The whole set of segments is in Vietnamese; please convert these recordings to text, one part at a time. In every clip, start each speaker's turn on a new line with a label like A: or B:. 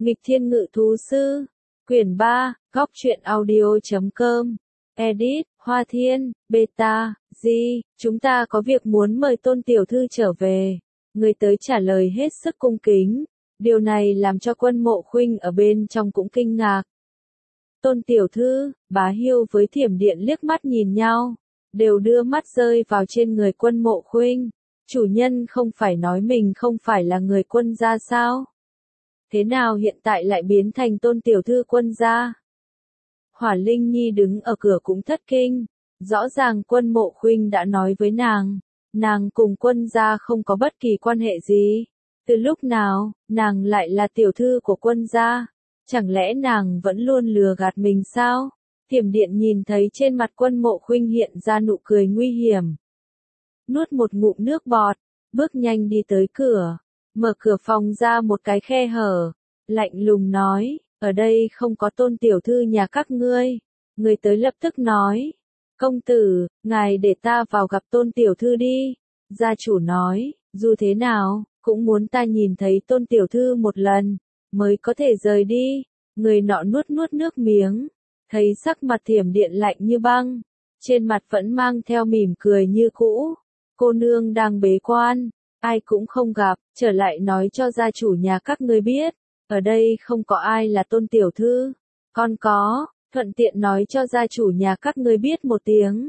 A: Nghịch Thiên Ngự Thú Sư, quyển 3, góc truyện audio.com, edit, Hoa Thiên, beta, chúng ta có việc muốn mời Tôn Tiểu Thư trở về. Người tới trả lời hết sức cung kính, điều này làm cho Quân Mộ Khuynh ở bên trong cũng kinh ngạc. Tôn Tiểu Thư, Bá Hiêu với Thiểm Điện liếc mắt nhìn nhau, đều đưa mắt rơi vào trên người Quân Mộ Khuynh. Chủ nhân không phải nói mình không phải là người Quân gia sao? Thế nào hiện tại lại biến thành Tôn Tiểu Thư Quân gia? Hỏa Linh Nhi đứng ở cửa cũng thất kinh, rõ ràng Quân Mộ Khuynh đã nói với nàng cùng Quân gia không có bất kỳ quan hệ gì. Từ lúc nào, nàng lại là tiểu thư của Quân gia? Chẳng lẽ nàng vẫn luôn lừa gạt mình sao? Thiểm Điện nhìn thấy trên mặt Quân Mộ Khuynh hiện ra nụ cười nguy hiểm. Nuốt một ngụm nước bọt, bước nhanh đi tới cửa, mở cửa phòng ra một cái khe hở, lạnh lùng nói, ở đây không có Tôn Tiểu Thư nhà các ngươi. Người tới lập tức nói, công tử, ngài để ta vào gặp Tôn Tiểu Thư đi. Gia chủ nói, dù thế nào, cũng muốn ta nhìn thấy Tôn Tiểu Thư một lần, mới có thể rời đi. Người nọ nuốt nước miếng, thấy sắc mặt Thiểm Điện lạnh như băng, trên mặt vẫn mang theo mỉm cười như cũ. Cô nương đang bế quan, ai cũng không gặp, trở lại nói cho gia chủ nhà các ngươi biết, ở đây không có ai là Tôn Tiểu Thư, con có, thuận tiện nói cho gia chủ nhà các ngươi biết một tiếng.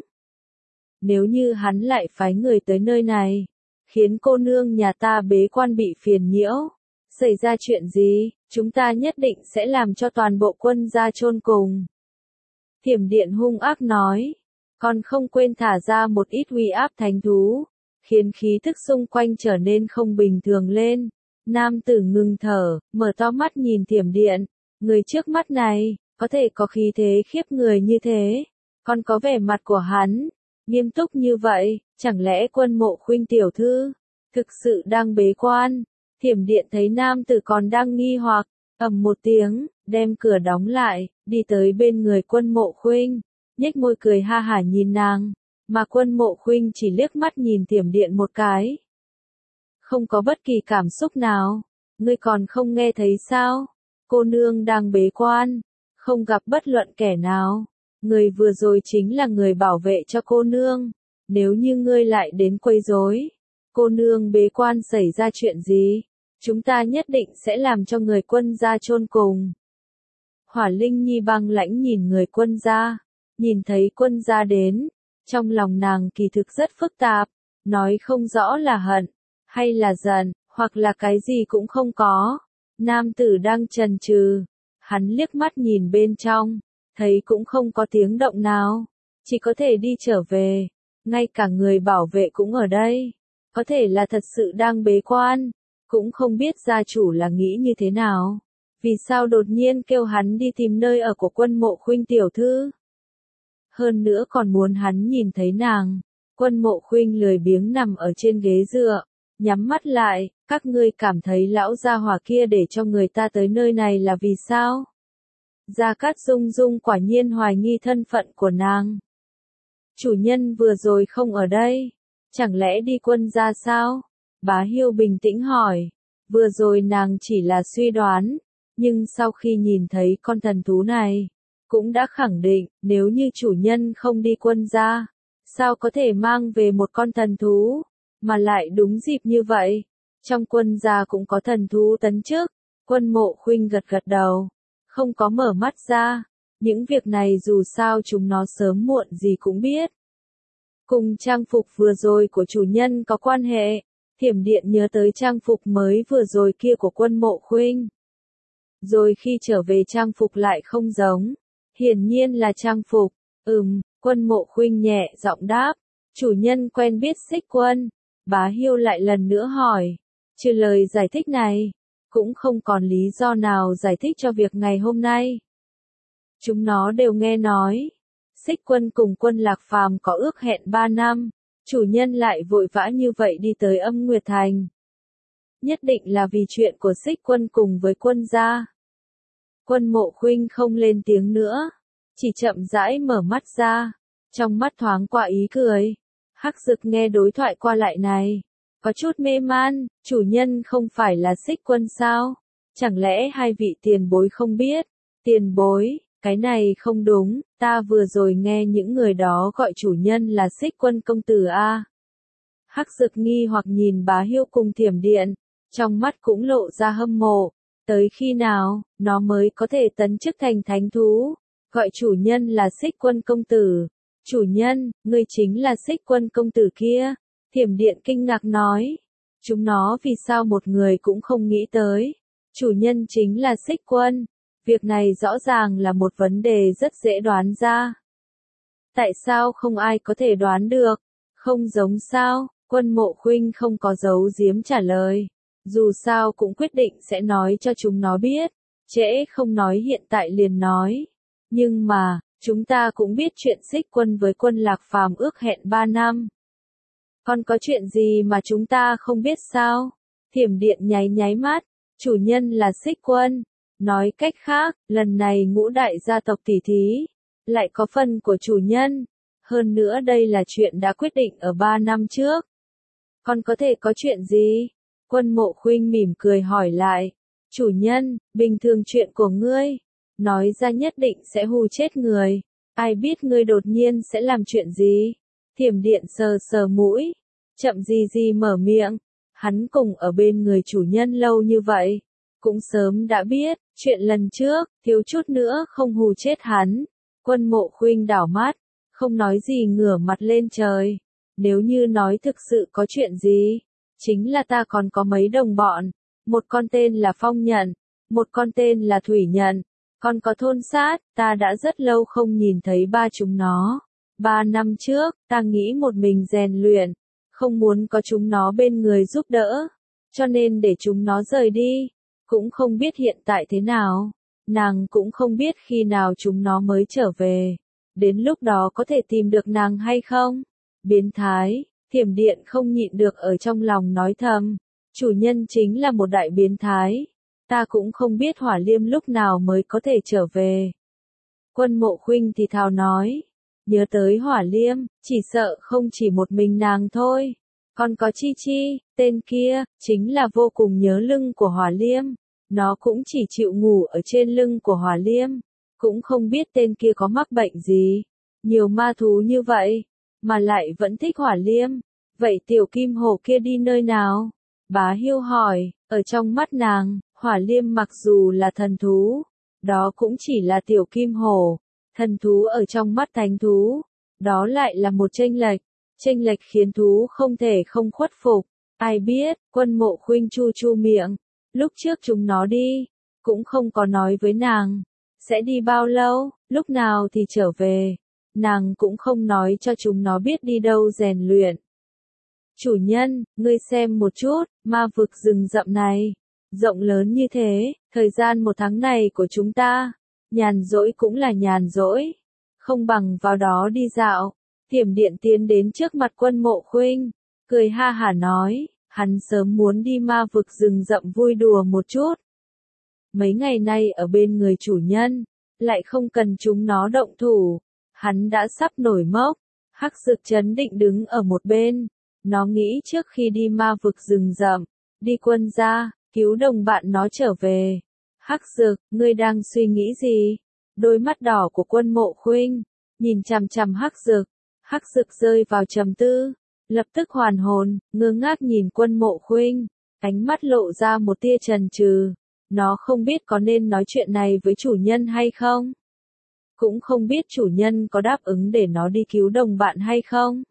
A: Nếu như hắn lại phái người tới nơi này, khiến cô nương nhà ta bế quan bị phiền nhiễu, xảy ra chuyện gì, chúng ta nhất định sẽ làm cho toàn bộ Quân gia chôn cùng. Thiểm Điện hung ác nói, còn không quên thả ra một ít uy áp thánh thú, khiến khí thức xung quanh trở nên không bình thường lên. Nam tử ngừng thở, mở to mắt nhìn Thiểm Điện, người trước mắt này, có thể có khí thế khiếp người như thế, còn có vẻ mặt của hắn, nghiêm túc như vậy, chẳng lẽ Quân Mộ Khuynh tiểu thư, thực sự đang bế quan? Thiểm Điện thấy nam tử còn đang nghi hoặc, ầm một tiếng, đem cửa đóng lại, đi tới bên người Quân Mộ Khuynh, nhếch môi cười ha hả nhìn nàng, mà Quân Mộ Khuynh chỉ liếc mắt nhìn Thiểm Điện một cái. Không có bất kỳ cảm xúc nào, ngươi còn không nghe thấy sao? Cô nương đang bế quan, không gặp bất luận kẻ nào. Người vừa rồi chính là người bảo vệ cho cô nương, nếu như ngươi lại đến quấy rối, cô nương bế quan xảy ra chuyện gì, chúng ta nhất định sẽ làm cho người Quân gia chôn cùng. Hỏa Linh Nhi băng lãnh nhìn người Quân gia, nhìn thấy Quân gia đến, trong lòng nàng kỳ thực rất phức tạp, nói không rõ là hận, hay là giận, hoặc là cái gì cũng không có. Nam tử đang chần chừ, hắn liếc mắt nhìn bên trong, thấy cũng không có tiếng động nào, chỉ có thể đi trở về, ngay cả người bảo vệ cũng ở đây, có thể là thật sự đang bế quan, cũng không biết gia chủ là nghĩ như thế nào, vì sao đột nhiên kêu hắn đi tìm nơi ở của Quân Mộ Khuynh tiểu thư. Hơn nữa còn muốn hắn nhìn thấy nàng. Quân Mộ Khuynh lười biếng nằm ở trên ghế dựa, nhắm mắt lại, các ngươi cảm thấy lão gia hỏa kia để cho người ta tới nơi này là vì sao? Gia Cát Dung Dung quả nhiên hoài nghi thân phận của nàng. Chủ nhân vừa rồi không ở đây, chẳng lẽ đi Quân gia sao? Bá Hiêu bình tĩnh hỏi, vừa rồi nàng chỉ là suy đoán, nhưng sau khi nhìn thấy con thần thú này, cũng đã khẳng định, nếu như chủ nhân không đi Quân gia, sao có thể mang về một con thần thú, mà lại đúng dịp như vậy. Trong Quân gia cũng có thần thú tấn chức. Quân Mộ Khuynh gật gật đầu, không có mở mắt ra, những việc này dù sao chúng nó sớm muộn gì cũng biết. Cùng trang phục vừa rồi của chủ nhân có quan hệ. Thiểm Điện nhớ tới trang phục mới vừa rồi kia của Quân Mộ Khuynh. Rồi khi trở về trang phục lại không giống, hiển nhiên là trang phục. Quân Mộ Khuynh nhẹ giọng đáp, chủ nhân quen biết Xích Quân. Bá Hiêu lại lần nữa hỏi, trừ lời giải thích này, cũng không còn lý do nào giải thích cho việc ngày hôm nay. Chúng nó đều nghe nói, Xích Quân cùng Quân Lạc Phàm có ước hẹn 3 năm, chủ nhân lại vội vã như vậy đi tới Âm Nguyệt Thành. Nhất định là vì chuyện của Xích Quân cùng với Quân gia. Quân Mộ Khuynh không lên tiếng nữa, chỉ chậm rãi mở mắt ra, trong mắt thoáng qua ý cười. Hắc Dực nghe đối thoại qua lại này, có chút mê man, chủ nhân không phải là Xích Quân sao? Chẳng lẽ hai vị tiền bối không biết? Tiền bối, cái này không đúng, ta vừa rồi nghe những người đó gọi chủ nhân là Xích Quân công tử a. Hắc Dực nghi hoặc nhìn Bá Hiêu cùng Thiểm Điện, trong mắt cũng lộ ra hâm mộ, tới khi nào, nó mới có thể tấn chức thành thánh thú, gọi chủ nhân là Xích Quân công tử. Chủ nhân, ngươi chính là Xích Quân công tử kia. Thiểm Điện kinh ngạc nói, chúng nó vì sao một người cũng không nghĩ tới, chủ nhân chính là Xích Quân. Việc này rõ ràng là một vấn đề rất dễ đoán ra. Tại sao không ai có thể đoán được? Không giống sao? Quân Mộ Khuynh không có giấu giếm trả lời. Dù sao cũng quyết định sẽ nói cho chúng nó biết. Trễ không nói hiện tại liền nói. Nhưng mà, chúng ta cũng biết chuyện Xích Quân với Quân Lạc Phàm ước hẹn 3 năm. Còn có chuyện gì mà chúng ta không biết sao? Thiểm Điện nháy nháy mắt. Chủ nhân là Xích Quân. Nói cách khác, lần này ngũ đại gia tộc tỷ thí, lại có phần của chủ nhân. Hơn nữa đây là chuyện đã quyết định ở 3 năm trước. Còn có thể có chuyện gì? Quân Mộ Khuynh mỉm cười hỏi lại. Chủ nhân, bình thường chuyện của ngươi, nói ra nhất định sẽ hù chết người. Ai biết ngươi đột nhiên sẽ làm chuyện gì? Thiểm Điện sờ sờ mũi, chậm gì gì mở miệng. Hắn cùng ở bên người chủ nhân lâu như vậy, cũng sớm đã biết, chuyện lần trước, thiếu chút nữa không hù chết hắn. Quân Mộ Khuynh đảo mắt, không nói gì ngửa mặt lên trời. Nếu như nói thực sự có chuyện gì, chính là ta còn có mấy đồng bọn, một con tên là Phong Nhận, một con tên là Thủy Nhận, còn có Thôn Sát, ta đã rất lâu không nhìn thấy ba chúng nó. 3 năm trước, ta nghĩ một mình rèn luyện, không muốn có chúng nó bên người giúp đỡ, cho nên để chúng nó rời đi. Cũng không biết hiện tại thế nào, nàng cũng không biết khi nào chúng nó mới trở về, đến lúc đó có thể tìm được nàng hay không. Biến thái, Thiểm Điện không nhịn được ở trong lòng nói thầm, chủ nhân chính là một đại biến thái, ta cũng không biết Hỏa Liêm lúc nào mới có thể trở về. Quân Mộ Khuynh thì thào nói, nhớ tới Hỏa Liêm, chỉ sợ không chỉ một mình nàng thôi, còn có Chi Chi, tên kia, chính là vô cùng nhớ lưng của Hỏa Liêm. Nó cũng chỉ chịu ngủ ở trên lưng của Hỏa Liêm, cũng không biết tên kia có mắc bệnh gì. Nhiều ma thú như vậy, mà lại vẫn thích Hỏa Liêm. Vậy tiểu kim hổ kia đi nơi nào? Bá Hiêu hỏi, ở trong mắt nàng, Hỏa Liêm mặc dù là thần thú, đó cũng chỉ là tiểu kim hổ. Thần thú ở trong mắt thánh thú, đó lại là một chênh lệch. Chênh lệch khiến thú không thể không khuất phục. Ai biết, Quân Mộ Khuynh chu chu miệng. Lúc trước chúng nó đi, cũng không có nói với nàng, sẽ đi bao lâu, lúc nào thì trở về. Nàng cũng không nói cho chúng nó biết đi đâu rèn luyện. Chủ nhân, ngươi xem một chút, ma vực rừng rậm này, rộng lớn như thế, thời gian 1 tháng này của chúng ta, nhàn rỗi cũng là nhàn rỗi, không bằng vào đó đi dạo. Thiểm Điện tiến đến trước mặt Quân Mộ Khuynh, cười ha hả nói. Hắn sớm muốn đi ma vực rừng rậm vui đùa một chút. Mấy ngày nay ở bên người chủ nhân, lại không cần chúng nó động thủ. Hắn đã sắp nổi mốc. Hắc Dực trấn định đứng ở một bên. Nó nghĩ trước khi đi ma vực rừng rậm, đi quân gia, cứu đồng bạn nó trở về. Hắc Dực, ngươi đang suy nghĩ gì? Đôi mắt đỏ của Quân Mộ Khuynh nhìn chằm chằm Hắc Dực. Hắc Dực rơi vào trầm tư. Lập tức hoàn hồn, ngơ ngác nhìn Quân Mộ Khuynh, ánh mắt lộ ra một tia chần chừ. Nó không biết có nên nói chuyện này với chủ nhân hay không. Cũng không biết chủ nhân có đáp ứng để nó đi cứu đồng bạn hay không.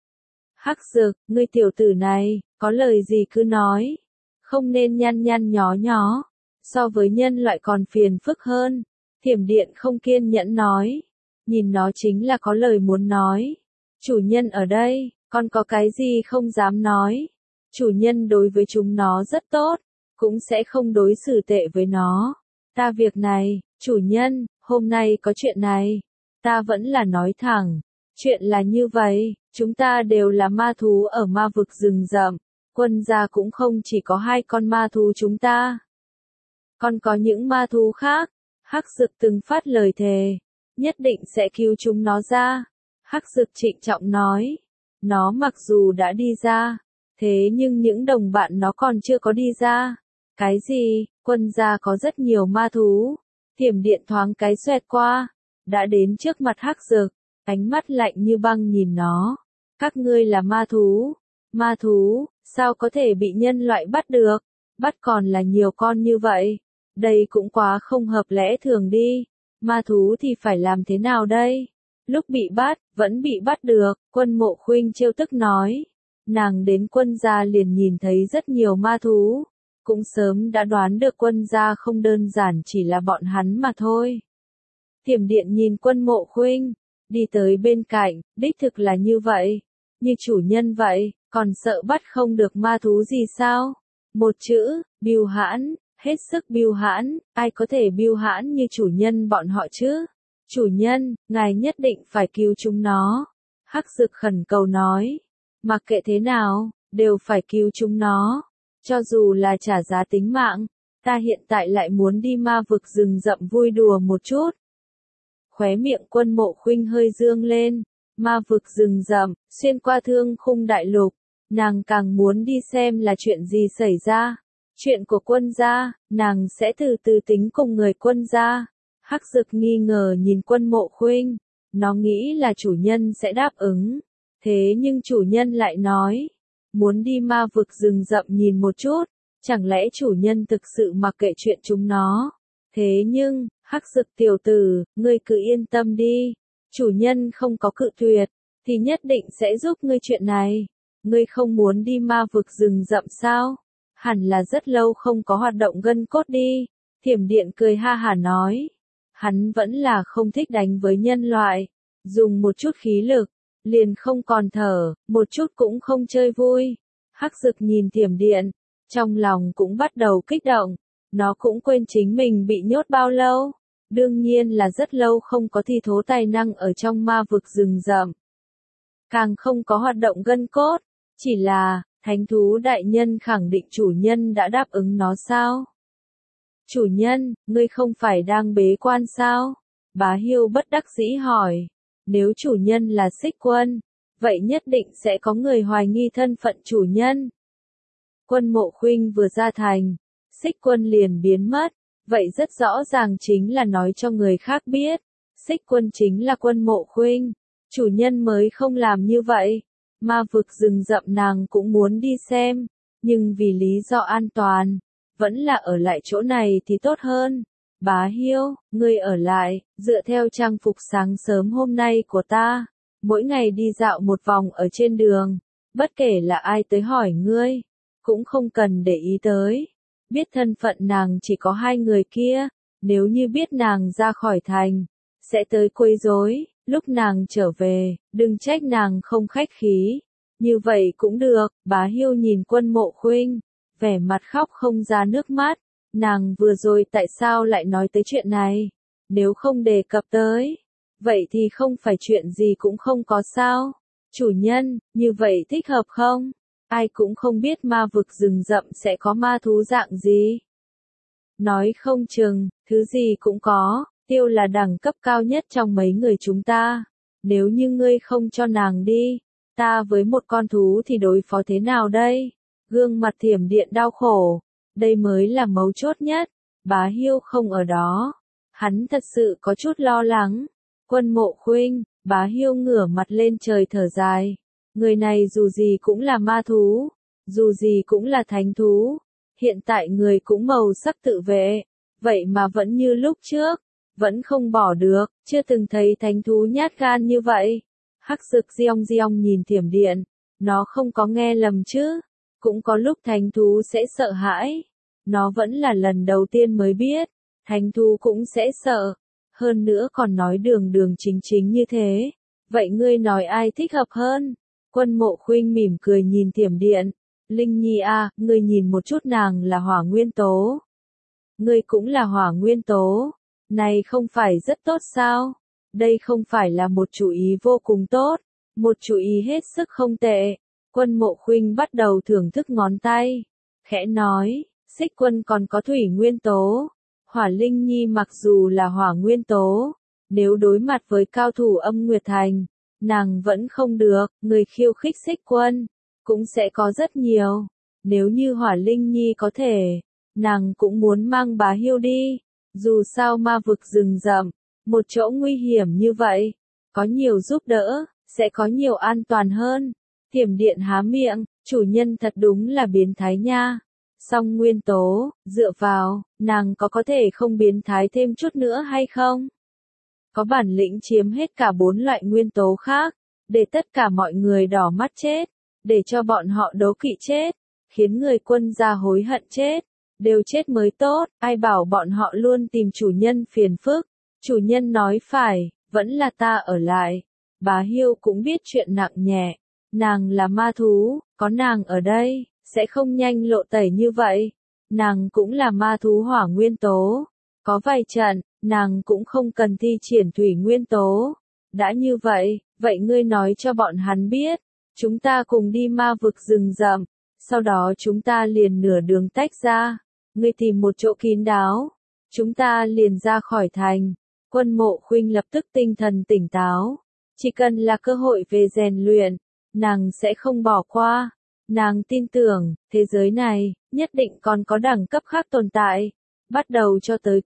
A: Hắc Dực, ngươi tiểu tử này, có lời gì cứ nói. Không nên nhăn nhăn nhó nhó. So với nhân loại còn phiền phức hơn. Thiểm Điện không kiên nhẫn nói. Nhìn nó chính là có lời muốn nói. Chủ nhân ở đây. Còn có cái gì không dám nói. Chủ nhân đối với chúng nó rất tốt, cũng sẽ không đối xử tệ với nó. Ta việc này, chủ nhân, hôm nay có chuyện này. Ta vẫn là nói thẳng. Chuyện là như vậy, chúng ta đều là ma thú ở ma vực rừng rậm. Quân gia cũng không chỉ có 2 con ma thú chúng ta. Còn có những ma thú khác. Hắc Dực từng phát lời thề, nhất định sẽ cứu chúng nó ra. Hắc Dực trịnh trọng nói. Nó mặc dù đã đi ra, thế nhưng những đồng bạn nó còn chưa có đi ra. Cái gì? Quân gia có rất nhiều ma thú. Thiểm điện thoáng cái xoẹt qua, đã đến trước mặt Hắc Dực, ánh mắt lạnh như băng nhìn nó. Các ngươi là ma thú. Ma thú, sao có thể bị nhân loại bắt được? Bắt còn là nhiều con như vậy. Đây cũng quá không hợp lẽ thường đi. Ma thú thì phải làm thế nào đây? Lúc bị bắt, vẫn bị bắt được, Quân Mộ Khuynh trêu tức nói. Nàng đến quân gia liền nhìn thấy rất nhiều ma thú. Cũng sớm đã đoán được quân gia không đơn giản chỉ là bọn hắn mà thôi. Thiểm điện nhìn Quân Mộ Khuynh, đi tới bên cạnh, đích thực là như vậy. Như chủ nhân vậy, còn sợ bắt không được ma thú gì sao? Một chữ, bưu hãn, hết sức bưu hãn, ai có thể bưu hãn như chủ nhân bọn họ chứ? Chủ nhân, ngài nhất định phải cứu chúng nó. Hắc Dực khẩn cầu nói. Mặc kệ thế nào, đều phải cứu chúng nó. Cho dù là trả giá tính mạng, ta hiện tại lại muốn đi ma vực rừng rậm vui đùa một chút. Khóe miệng Quân Mộ Khuynh hơi dương lên. Ma vực rừng rậm, xuyên qua Thương Khung Đại Lục. Nàng càng muốn đi xem là chuyện gì xảy ra. Chuyện của quân gia, nàng sẽ từ từ tính cùng người quân gia. Hắc Dực nghi ngờ nhìn Quân Mộ Khuynh. Nó nghĩ là chủ nhân sẽ đáp ứng. Thế nhưng chủ nhân lại nói. Muốn đi ma vực rừng rậm nhìn một chút. Chẳng lẽ chủ nhân thực sự mặc kệ chuyện chúng nó? Thế nhưng, Hắc Dực tiểu tử, ngươi cứ yên tâm đi. Chủ nhân không có cự tuyệt, thì nhất định sẽ giúp ngươi chuyện này. Ngươi không muốn đi ma vực rừng rậm sao? Hẳn là rất lâu không có hoạt động gân cốt đi. Thiểm điện cười ha hả nói. Hắn vẫn là không thích đánh với nhân loại. Dùng một chút khí lực, liền không còn thở, một chút cũng không chơi vui. Hắc Dực nhìn Thiểm điện, trong lòng cũng bắt đầu kích động. Nó cũng quên chính mình bị nhốt bao lâu. Đương nhiên là rất lâu không có thi thố tài năng ở trong ma vực rừng rậm. Càng không có hoạt động gân cốt. Chỉ là, thánh thú đại nhân khẳng định chủ nhân đã đáp ứng nó sao? Chủ nhân, ngươi không phải đang bế quan sao? Bá Hiêu bất đắc dĩ hỏi. Nếu chủ nhân là Xích Quân, vậy nhất định sẽ có người hoài nghi thân phận chủ nhân. Quân Mộ Khuynh vừa ra thành, Xích Quân liền biến mất. Vậy rất rõ ràng chính là nói cho người khác biết. Xích Quân chính là Quân Mộ Khuynh. Chủ nhân mới không làm như vậy. Ma vực rừng rậm nàng cũng muốn đi xem. Nhưng vì lý do an toàn, vẫn là ở lại chỗ này thì tốt hơn. Bá Hiêu, ngươi ở lại, dựa theo trang phục sáng sớm hôm nay của ta. Mỗi ngày đi dạo một vòng ở trên đường. Bất kể là ai tới hỏi ngươi, cũng không cần để ý tới. Biết thân phận nàng chỉ có hai người kia, nếu như biết nàng ra khỏi thành, sẽ tới quấy rối, lúc nàng trở về, đừng trách nàng không khách khí. Như vậy cũng được, Bá Hiêu nhìn Quân Mộ Khuynh, vẻ mặt khóc không ra nước mắt. Nàng vừa rồi tại sao lại nói tới chuyện này? Nếu không đề cập tới, vậy thì không phải chuyện gì cũng không có sao. Chủ nhân, như vậy thích hợp không? Ai cũng không biết ma vực rừng rậm sẽ có ma thú dạng gì. Nói không chừng, thứ gì cũng có, Tiêu là đẳng cấp cao nhất trong mấy người chúng ta. Nếu như ngươi không cho nàng đi, ta với một con thú thì đối phó thế nào đây? Gương mặt Thiểm điện đau khổ. Đây mới là mấu chốt nhất. Bá Hiêu không ở đó. Hắn thật sự có chút lo lắng. Quân Mộ Khuynh, Bá Hiêu ngửa mặt lên trời thở dài. Người này dù gì cũng là ma thú, dù gì cũng là thánh thú. Hiện tại người cũng màu sắc tự vệ, vậy mà vẫn như lúc trước, vẫn không bỏ được, chưa từng thấy thánh thú nhát gan như vậy. Hắc Dực Giong nhìn Thiểm điện, nó không có nghe lầm chứ, cũng có lúc thánh thú sẽ sợ hãi. Nó vẫn là lần đầu tiên mới biết, thánh thú cũng sẽ sợ, hơn nữa còn nói đường đường chính chính như thế. Vậy ngươi nói ai thích hợp hơn? Quân Mộ Khuynh mỉm cười nhìn Thiểm điện. Linh Nhi à, ngươi nhìn một chút nàng là hỏa nguyên tố. Ngươi cũng là hỏa nguyên tố. Này không phải rất tốt sao? Đây không phải là một chủ ý vô cùng tốt. Một chủ ý hết sức không tệ. Quân Mộ Khuynh bắt đầu thưởng thức ngón tay. Khẽ nói, Xích Quân còn có thủy nguyên tố. Hỏa Linh Nhi mặc dù là hỏa nguyên tố. Nếu đối mặt với cao thủ Âm Nguyệt Thành, nàng vẫn không được, người khiêu khích Xích Quân cũng sẽ có rất nhiều. Nếu như Hỏa Linh Nhi có thể, nàng cũng muốn mang Bá Hiêu đi. Dù sao ma vực rừng rậm, một chỗ nguy hiểm như vậy, có nhiều giúp đỡ, sẽ có nhiều an toàn hơn. Thiểm điện há miệng, chủ nhân thật đúng là biến thái nha. Song nguyên tố, dựa vào, nàng có thể không biến thái thêm chút nữa hay không? Có bản lĩnh chiếm hết cả 4 loại nguyên tố khác, để tất cả mọi người đỏ mắt chết, để cho bọn họ đố kỵ chết, khiến người quân gia hối hận chết, đều chết mới tốt, ai bảo bọn họ luôn tìm chủ nhân phiền phức. Chủ nhân nói phải, vẫn là ta ở lại. Bá Hiêu cũng biết chuyện nặng nhẹ, nàng là ma thú, có nàng ở đây, sẽ không nhanh lộ tẩy như vậy. Nàng cũng là ma thú hỏa nguyên tố, có vài trận, nàng cũng không cần thi triển thủy nguyên tố. Đã như vậy, vậy ngươi nói cho bọn hắn biết, chúng ta cùng đi ma vực rừng rậm, sau đó chúng ta liền nửa đường tách ra, ngươi tìm một chỗ kín đáo, chúng ta liền ra khỏi thành. Quân Mộ Khuynh lập tức tinh thần tỉnh táo, chỉ cần là cơ hội về rèn luyện, nàng sẽ không bỏ qua. Nàng tin tưởng, thế giới này, nhất định còn có đẳng cấp khác tồn tại, bắt đầu cho tới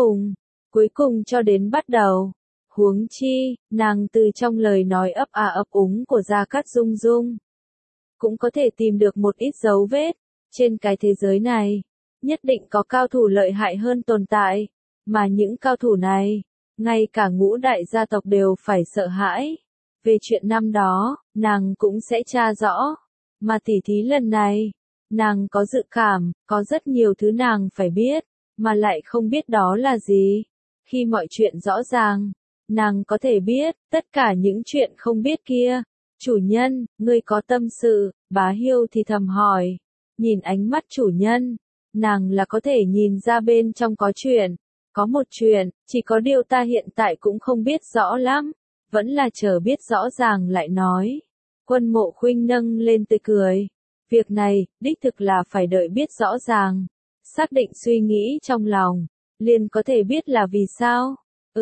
A: cuối cùng cho đến bắt đầu. Huống chi, nàng từ trong lời nói ấp à ấp úng của Gia Cát Dung Dung, cũng có thể tìm được một ít dấu vết. Trên cái thế giới này, nhất định có cao thủ lợi hại hơn tồn tại, mà những cao thủ này, ngay cả ngũ đại gia tộc đều phải sợ hãi. Về chuyện năm đó, nàng cũng sẽ tra rõ, mà tỉ thí lần này, nàng có dự cảm, có rất nhiều thứ nàng phải biết, mà lại không biết đó là gì. Khi mọi chuyện rõ ràng, nàng có thể biết, tất cả những chuyện không biết kia. Chủ nhân, ngươi có tâm sự, Bá Hiêu thì thầm hỏi. Nhìn ánh mắt chủ nhân, nàng là có thể nhìn ra bên trong có chuyện. Có một chuyện, chỉ có điều ta hiện tại cũng không biết rõ lắm, vẫn là chờ biết rõ ràng lại nói. Quân Mộ Khuynh nâng lên tươi cười. Việc này, đích thực là phải đợi biết rõ ràng. Xác định suy nghĩ trong lòng, liền có thể biết là vì sao.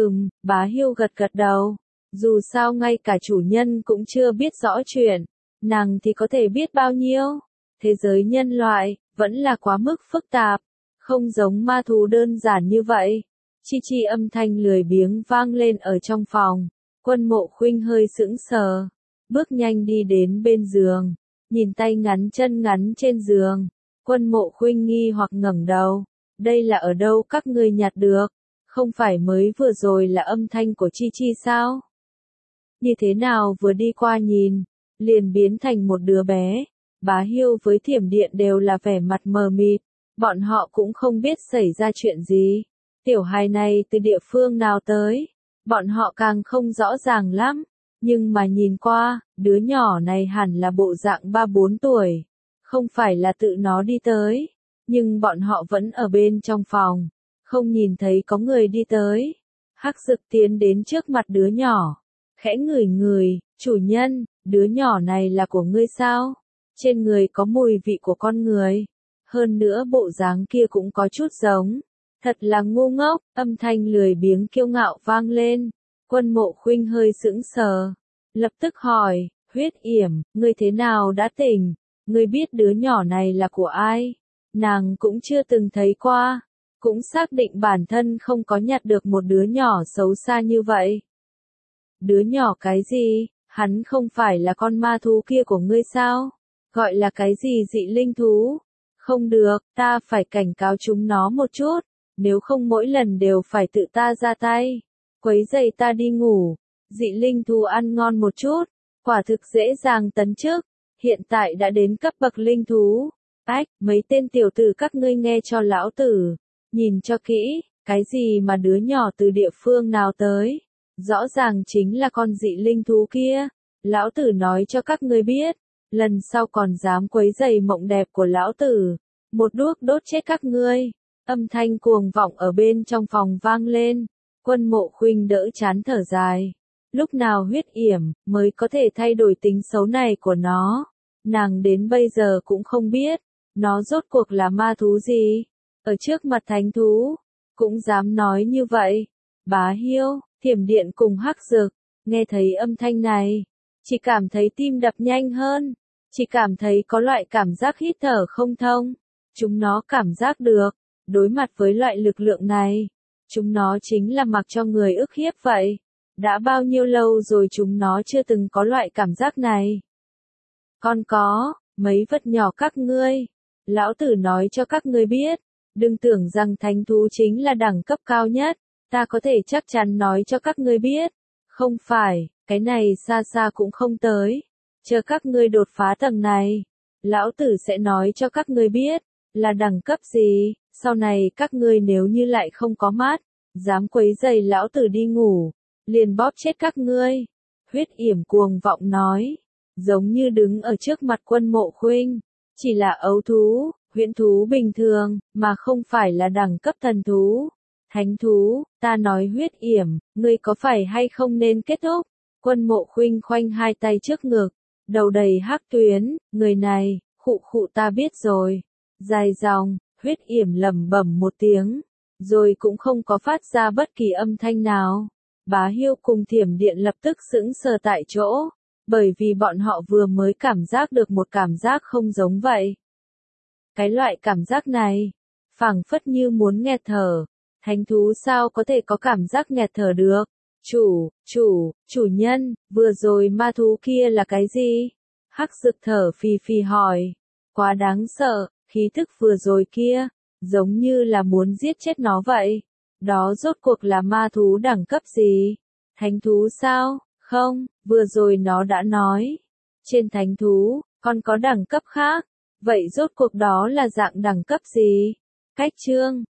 A: Bá Hiêu gật gật đầu. Dù sao ngay cả chủ nhân cũng chưa biết rõ chuyện, nàng thì có thể biết bao nhiêu. Thế giới nhân loại, vẫn là quá mức phức tạp, không giống ma thú đơn giản như vậy. Chi chi âm thanh lười biếng vang lên ở trong phòng. Quân Mộ Khuynh hơi sững sờ, bước nhanh đi đến bên giường, nhìn tay ngắn chân ngắn trên giường. Quân Mộ Khuynh nghi hoặc ngẩng đầu, đây là ở đâu các ngươi nhặt được? Không phải mới vừa rồi là âm thanh của Chi Chi sao? Như thế nào vừa đi qua nhìn, liền biến thành một đứa bé. Bá Hiêu với Thiểm Điện đều là vẻ mặt mờ mịt, bọn họ cũng không biết xảy ra chuyện gì. Tiểu hài này từ địa phương nào tới, bọn họ càng không rõ ràng lắm, nhưng mà nhìn qua, đứa nhỏ này hẳn là bộ dạng 3-4 tuổi, không phải là tự nó đi tới, nhưng bọn họ vẫn ở bên trong phòng, không nhìn thấy có người đi tới. Hắc Dực tiến đến trước mặt đứa nhỏ, khẽ ngửi ngửi, chủ nhân, đứa nhỏ này là của ngươi sao? Trên người có mùi vị của con người, hơn nữa bộ dáng kia cũng có chút giống. Thật là ngu ngốc, âm thanh lười biếng kiêu ngạo vang lên. Quân Mộ Khuynh hơi sững sờ, lập tức hỏi, Huyết Yểm, ngươi thế nào đã tỉnh? Ngươi biết đứa nhỏ này là của ai? Nàng cũng chưa từng thấy qua, cũng xác định bản thân không có nhặt được một đứa nhỏ xấu xa như vậy. Đứa nhỏ cái gì? Hắn không phải là con ma thú kia của ngươi sao? Gọi là cái gì dị linh thú? Không được, ta phải cảnh cáo chúng nó một chút, nếu không mỗi lần đều phải tự ta ra tay, quấy rầy ta đi ngủ. Dị linh thú ăn ngon một chút, quả thực dễ dàng tấn chức, hiện tại đã đến cấp bậc linh thú. Ách, mấy tên tiểu tử các ngươi nghe cho lão tử, nhìn cho kỹ, cái gì mà đứa nhỏ từ địa phương nào tới, rõ ràng chính là con dị linh thú kia. Lão tử nói cho các ngươi biết, lần sau còn dám quấy rầy mộng đẹp của lão tử, một đuốc đốt chết các ngươi. Âm thanh cuồng vọng ở bên trong phòng vang lên. Quân Mộ Khuynh đỡ chán thở dài. Lúc nào Huyết Yểm mới có thể thay đổi tính xấu này của nó? Nàng đến bây giờ cũng không biết, nó rốt cuộc là ma thú gì? Ở trước mặt thánh thú, cũng dám nói như vậy. Bá Hiêu, Thiểm Điện cùng Hắc Dực, nghe thấy âm thanh này, chỉ cảm thấy tim đập nhanh hơn, chỉ cảm thấy có loại cảm giác hít thở không thông. Chúng nó cảm giác được, Đối mặt với loại lực lượng này, chúng nó chính là mặc cho người ức hiếp vậy. Đã bao nhiêu lâu rồi chúng nó chưa từng có loại cảm giác này. Còn có, mấy vật nhỏ các ngươi. Lão tử nói cho các ngươi biết, đừng tưởng rằng thánh thú chính là đẳng cấp cao nhất, ta có thể chắc chắn nói cho các ngươi biết. Không phải, cái này xa xa cũng không tới. Chờ các ngươi đột phá tầng này, lão tử sẽ nói cho các ngươi biết, là đẳng cấp gì, sau này các ngươi nếu như lại không có mắt, dám quấy rầy lão tử đi ngủ, liền bóp chết các ngươi. Huyết yểm cuồng vọng nói, giống như đứng ở trước mặt Quân Mộ Khuynh, chỉ là ấu thú, huyễn thú bình thường, mà không phải là đẳng cấp thần thú. Thánh thú, ta nói Huyết yểm, ngươi có phải hay không nên kết thúc? Quân Mộ Khuynh khoanh hai tay trước ngực, đầu đầy hắc tuyến, người này, khụ khụ ta biết rồi. Dài dòng, Huyết yểm lẩm bẩm một tiếng, rồi cũng không có phát ra bất kỳ âm thanh nào. Bá Hiêu cùng Thiểm Điện lập tức sững sờ tại chỗ, bởi vì bọn họ vừa mới cảm giác được một cảm giác không giống vậy. Cái loại cảm giác này, phảng phất như muốn nghẹt thở. Thánh thú sao có thể có cảm giác nghẹt thở được? Chủ nhân, vừa rồi ma thú kia là cái gì? Hắc Dực thở phì phì hỏi. Quá đáng sợ, khí thức vừa rồi kia, giống như là muốn giết chết nó vậy. Đó rốt cuộc là ma thú đẳng cấp gì? Thánh thú sao? Không, vừa rồi nó đã nói. Trên thánh thú, còn có đẳng cấp khác. Vậy rốt cuộc đó là dạng đẳng cấp gì? Cách chương